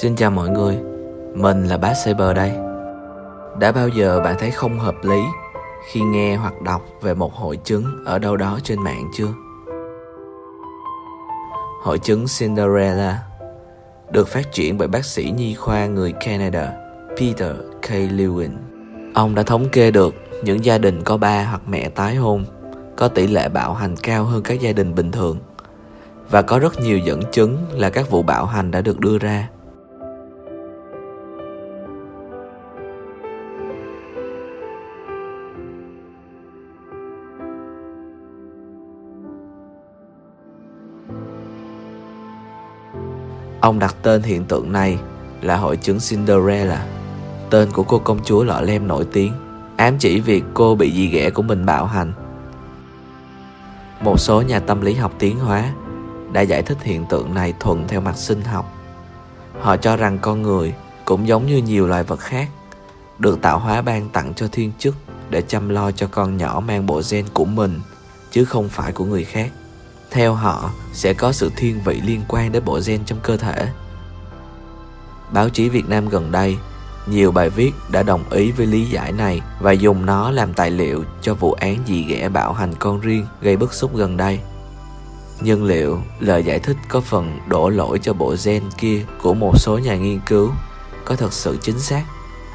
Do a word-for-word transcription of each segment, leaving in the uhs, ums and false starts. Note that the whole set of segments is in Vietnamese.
Xin chào mọi người, mình là Bác Saber đây. Đã bao giờ bạn thấy không hợp lý khi nghe hoặc đọc về một hội chứng ở đâu đó trên mạng chưa? Hội chứng Cinderella được phát triển bởi bác sĩ nhi khoa người Canada Peter K. Lewin. Ông đã thống kê được những gia đình có ba hoặc mẹ tái hôn có tỷ lệ bạo hành cao hơn các gia đình bình thường, và có rất nhiều dẫn chứng là các vụ bạo hành đã được đưa ra. Ông đặt tên hiện tượng này là hội chứng Cinderella, tên của cô công chúa lọ lem nổi tiếng, ám chỉ việc cô bị dì ghẻ của mình bạo hành. Một số nhà tâm lý học tiến hóa đã giải thích hiện tượng này thuần theo mặt sinh học. Họ cho rằng con người cũng giống như nhiều loài vật khác, được tạo hóa ban tặng cho thiên chức để chăm lo cho con nhỏ mang bộ gen của mình, chứ không phải của người khác. Theo họ, sẽ có sự thiên vị liên quan đến bộ gen trong cơ thể. Báo chí Việt Nam gần đây, nhiều bài viết đã đồng ý với lý giải này và dùng nó làm tài liệu cho vụ án dì ghẻ bạo hành con riêng gây bức xúc gần đây. Nhưng liệu lời giải thích có phần đổ lỗi cho bộ gen kia của một số nhà nghiên cứu có thật sự chính xác?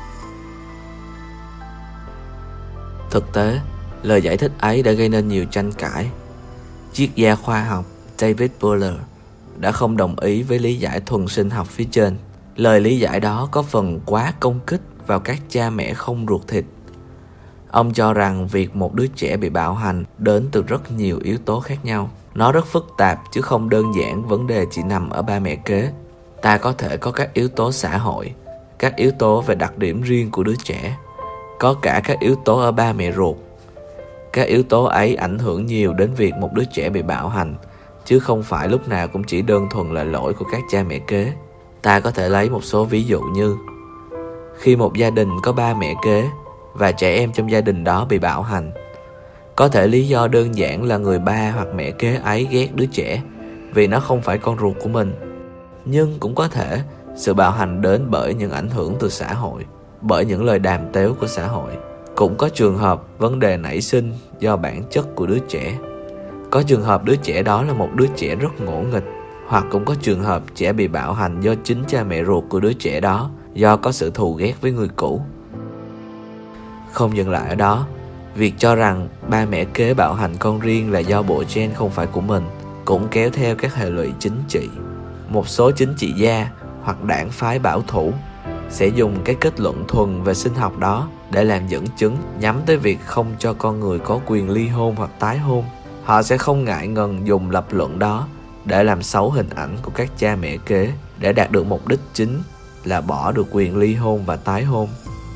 Thực tế, lời giải thích ấy đã gây nên nhiều tranh cãi. Triết gia khoa học David Buller đã không đồng ý với lý giải thuần sinh học phía trên. Lời lý giải đó có phần quá công kích vào các cha mẹ không ruột thịt. Ông cho rằng việc một đứa trẻ bị bạo hành đến từ rất nhiều yếu tố khác nhau. Nó rất phức tạp chứ không đơn giản vấn đề chỉ nằm ở ba mẹ kế. Ta có thể có các yếu tố xã hội, các yếu tố về đặc điểm riêng của đứa trẻ, có cả các yếu tố ở ba mẹ ruột. Các yếu tố ấy ảnh hưởng nhiều đến việc một đứa trẻ bị bạo hành, chứ không phải lúc nào cũng chỉ đơn thuần là lỗi của các cha mẹ kế. Ta có thể lấy một số ví dụ như: khi một gia đình có ba mẹ kế và trẻ em trong gia đình đó bị bạo hành, có thể lý do đơn giản là người ba hoặc mẹ kế ấy ghét đứa trẻ vì nó không phải con ruột của mình. Nhưng cũng có thể sự bạo hành đến bởi những ảnh hưởng từ xã hội, bởi những lời đàm tếu của xã hội. Cũng có trường hợp vấn đề nảy sinh do bản chất của đứa trẻ. Có trường hợp đứa trẻ đó là một đứa trẻ rất ngỗ nghịch, hoặc cũng có trường hợp trẻ bị bạo hành do chính cha mẹ ruột của đứa trẻ đó, do có sự thù ghét với người cũ. Không dừng lại ở đó, việc cho rằng ba mẹ kế bạo hành con riêng là do bộ gen không phải của mình cũng kéo theo các hệ lụy chính trị. Một số chính trị gia hoặc đảng phái bảo thủ sẽ dùng cái kết luận thuần về sinh học đó để làm dẫn chứng nhắm tới việc không cho con người có quyền ly hôn hoặc tái hôn. Họ sẽ không ngại ngần dùng lập luận đó để làm xấu hình ảnh của các cha mẹ kế để đạt được mục đích chính là bỏ được quyền ly hôn và tái hôn.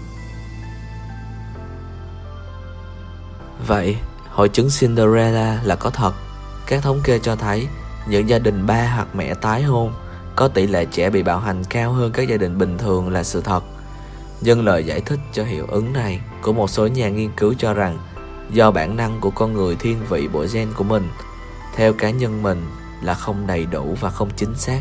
Vậy, hội chứng Cinderella là có thật. Các thống kê cho thấy những gia đình ba hoặc mẹ tái hôn có tỷ lệ trẻ bị bạo hành cao hơn các gia đình bình thường là sự thật. Nhưng lời giải thích cho hiệu ứng này của một số nhà nghiên cứu cho rằng do bản năng của con người thiên vị bộ gen của mình, theo cá nhân mình, là không đầy đủ và không chính xác.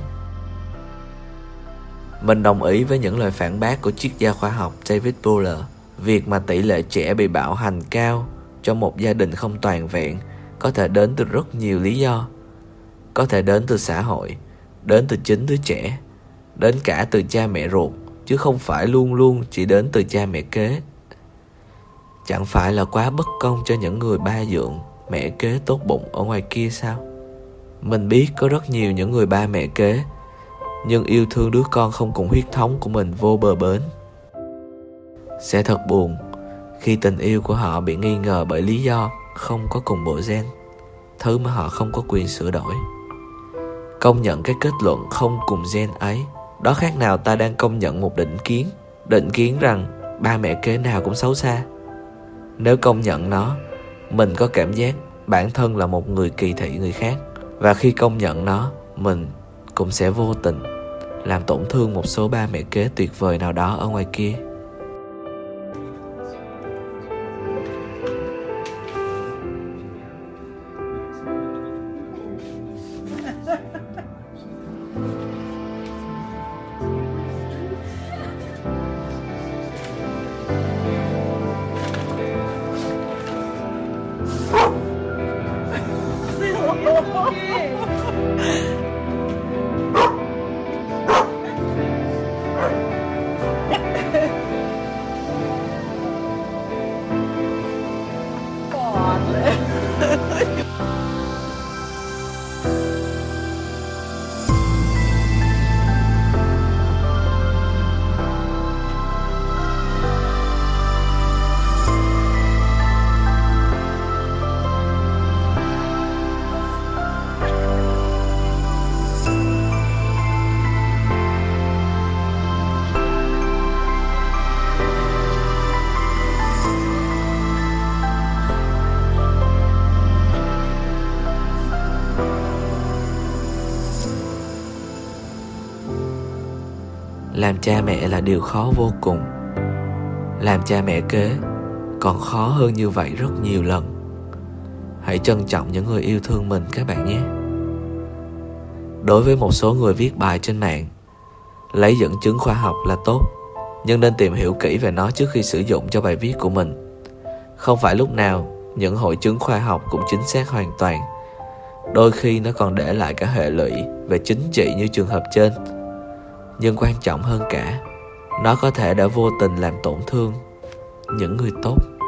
Mình đồng ý với những lời phản bác của triết gia khoa học David Buller. Việc mà tỷ lệ trẻ bị bạo hành cao trong một gia đình không toàn vẹn có thể đến từ rất nhiều lý do. Có thể đến từ xã hội, đến từ chính đứa trẻ, đến cả từ cha mẹ ruột, chứ không phải luôn luôn chỉ đến từ cha mẹ kế. Chẳng phải là quá bất công cho những người ba dượng, mẹ kế tốt bụng ở ngoài kia sao? Mình biết có rất nhiều những người ba mẹ kế, nhưng yêu thương đứa con không cùng huyết thống của mình vô bờ bến. Sẽ thật buồn khi tình yêu của họ bị nghi ngờ bởi lý do không có cùng bộ gen, thứ mà họ không có quyền sửa đổi. Công nhận cái kết luận không cùng gen ấy, đó khác nào ta đang công nhận một định kiến, định kiến rằng ba mẹ kế nào cũng xấu xa. Nếu công nhận nó, mình có cảm giác bản thân là một người kỳ thị người khác, và khi công nhận nó, mình cũng sẽ vô tình làm tổn thương một số ba mẹ kế tuyệt vời nào đó ở ngoài kia. Làm cha mẹ là điều khó vô cùng. Làm cha mẹ kế còn khó hơn như vậy rất nhiều lần. Hãy trân trọng những người yêu thương mình các bạn nhé. Đối với một số người viết bài trên mạng, lấy dẫn chứng khoa học là tốt, nhưng nên tìm hiểu kỹ về nó trước khi sử dụng cho bài viết của mình. Không phải lúc nào những hội chứng khoa học cũng chính xác hoàn toàn. Đôi khi nó còn để lại cả hệ lụy về chính trị như trường hợp trên. Nhưng quan trọng hơn cả, nó có thể đã vô tình làm tổn thương những người tốt.